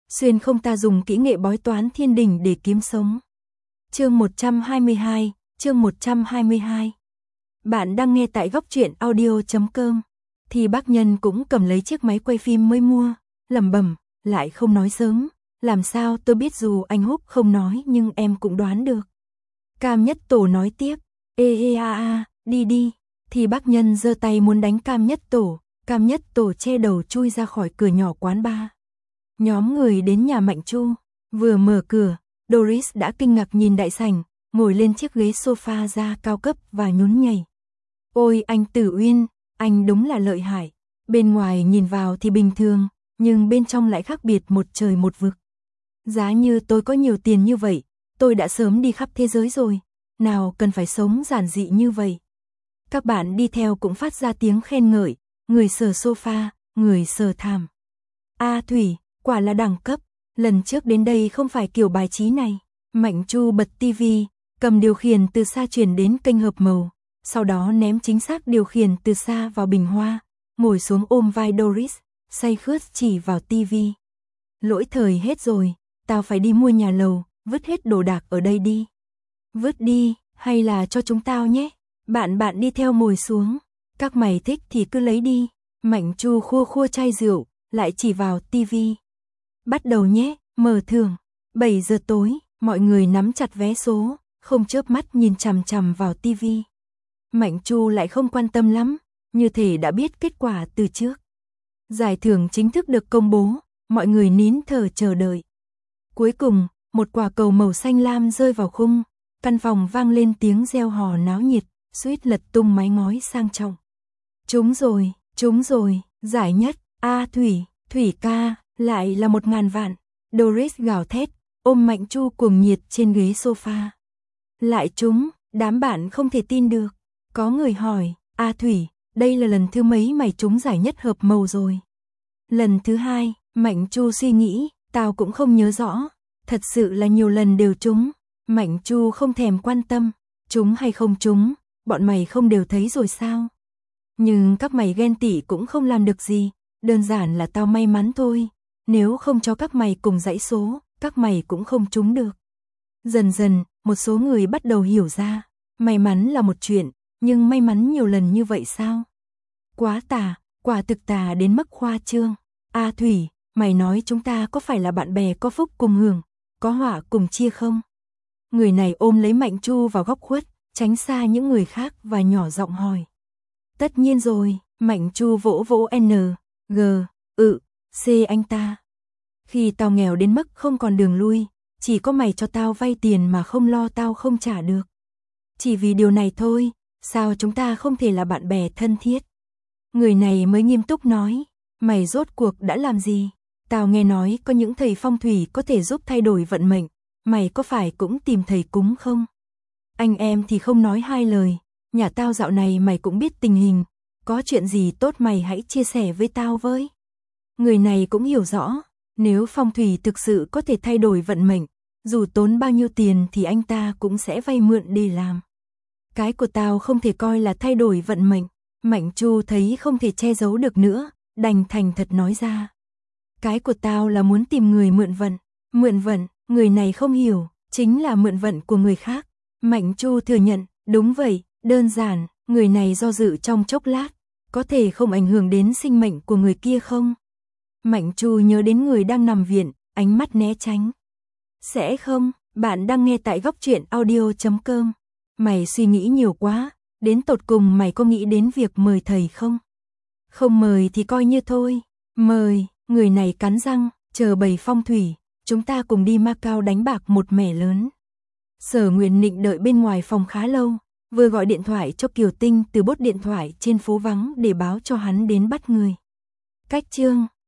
xuyên không ta dùng kỹ nghệ bói toán thiên đình để kiếm sống. Chương 122, chương 122. Bạn đang nghe tại góc truyện audio.com. Thì bác Nhân cũng cầm lấy chiếc máy quay phim mới mua, lẩm bẩm, lại không nói sớm, làm sao tôi biết, dù anh Húc không nói nhưng em cũng đoán được. Cam Nhất Tổ nói tiếp, đi đi. Thì bác Nhân giơ tay muốn đánh Cam Nhất Tổ, Cam Nhất Tổ che đầu chui ra khỏi cửa nhỏ quán bar. Nhóm người đến nhà Mạnh Chu, vừa mở cửa, Doris đã kinh ngạc nhìn đại sảnh, ngồi lên chiếc ghế sofa da cao cấp và nhún nhảy. Ôi anh Tử Uyên, anh đúng là lợi hại, bên ngoài nhìn vào thì bình thường, nhưng bên trong lại khác biệt một trời một vực. Giá như tôi có nhiều tiền như vậy, tôi đã sớm đi khắp thế giới rồi, nào cần phải sống giản dị như vậy. Các bạn đi theo cũng phát ra tiếng khen ngợi, người sờ sofa, người sờ thảm. Thủy, quả là đẳng cấp, lần trước đến đây không phải kiểu bài trí này. Mạnh Chu bật tivi, cầm điều khiển từ xa chuyển đến kênh hợp màu, sau đó ném chính xác điều khiển từ xa vào bình hoa, ngồi xuống ôm vai Doris, say khướt chỉ vào tivi. Lỗi thời hết rồi, tao phải đi mua nhà lầu, vứt hết đồ đạc ở đây đi. Vứt đi, hay là cho chúng tao nhé. Bạn đi theo ngồi xuống, các mày thích thì cứ lấy đi. Mạnh Chu khua khua chai rượu, lại chỉ vào tivi. Bắt đầu nhé, mở thưởng. 7 giờ tối, mọi người nắm chặt vé số, không chớp mắt nhìn chằm chằm vào tivi. Mạnh Chu lại không quan tâm lắm, như thể đã biết kết quả từ trước. Giải thưởng chính thức được công bố, mọi người nín thở chờ đợi. Cuối cùng, một quả cầu màu xanh lam rơi vào khung, căn phòng vang lên tiếng reo hò náo nhiệt, suýt lật tung mái ngói sang trọng. Trúng rồi, giải nhất, Thủy ca, lại là 1000 vạn. Doris gào thét, ôm Mạnh Chu cuồng nhiệt trên ghế sofa. Lại trúng, đám bạn không thể tin được. Có người hỏi, Thủy, đây là lần thứ mấy mày trúng giải nhất hợp màu rồi? Lần thứ 2, Mạnh Chu suy nghĩ, tao cũng không nhớ rõ. Thật sự là nhiều lần đều trúng. Mạnh Chu không thèm quan tâm, trúng hay không trúng, bọn mày không đều thấy rồi sao? Nhưng các mày ghen tị cũng không làm được gì, đơn giản là tao may mắn thôi. Nếu không cho các mày cùng dãy số, các mày cũng không trúng được. Dần dần, một số người bắt đầu hiểu ra, may mắn là một chuyện, nhưng may mắn nhiều lần như vậy sao? Quá tà, quả thực tà đến mức khoa trương. Thủy, mày nói chúng ta có phải là bạn bè có phúc cùng hưởng, có họa cùng chia không? Người này ôm lấy Mạnh Chu vào góc khuất, tránh xa những người khác và nhỏ giọng hỏi. Tất nhiên rồi, Mạnh Chu vỗ vỗ C anh ta. Khi tao nghèo đến mức không còn đường lui, chỉ có mày cho tao vay tiền mà không lo tao không trả được. Chỉ vì điều này thôi, sao chúng ta không thể là bạn bè thân thiết? Người này mới nghiêm túc nói, mày rốt cuộc đã làm gì? Tao nghe nói có những thầy phong thủy có thể giúp thay đổi vận mệnh, mày có phải cũng tìm thầy cúng không? Anh em thì không nói hai lời, nhà tao dạo này mày cũng biết tình hình, có chuyện gì tốt mày hãy chia sẻ với tao với. Người này cũng hiểu rõ, nếu phong thủy thực sự có thể thay đổi vận mệnh, dù tốn bao nhiêu tiền thì anh ta cũng sẽ vay mượn để làm. Cái của tao không thể coi là thay đổi vận mệnh. Mạnh Chu thấy không thể che giấu được nữa, đành thành thật nói ra. Cái của tao là muốn tìm người mượn vận. Mượn vận, người này không hiểu, chính là mượn vận của người khác. Mạnh Chu thừa nhận, đúng vậy, đơn giản, người này do dự trong chốc lát, có thể không ảnh hưởng đến sinh mệnh của người kia không? Mạnh Chu nhớ đến người đang nằm viện, ánh mắt né tránh. Sẽ không, bạn đang nghe tại góc truyện audio.com. Mày suy nghĩ nhiều quá, đến tột cùng mày có nghĩ đến việc mời thầy không? Không mời thì coi như thôi. Mời, người này cắn răng, chờ bầy phong thủy, chúng ta cùng đi Macau đánh bạc một mẻ lớn. Sở Nguyện Nịnh đợi bên ngoài phòng khá lâu, vừa gọi điện thoại cho Kiều Tinh từ bốt điện thoại trên phố vắng để báo cho hắn đến bắt người. Cách chương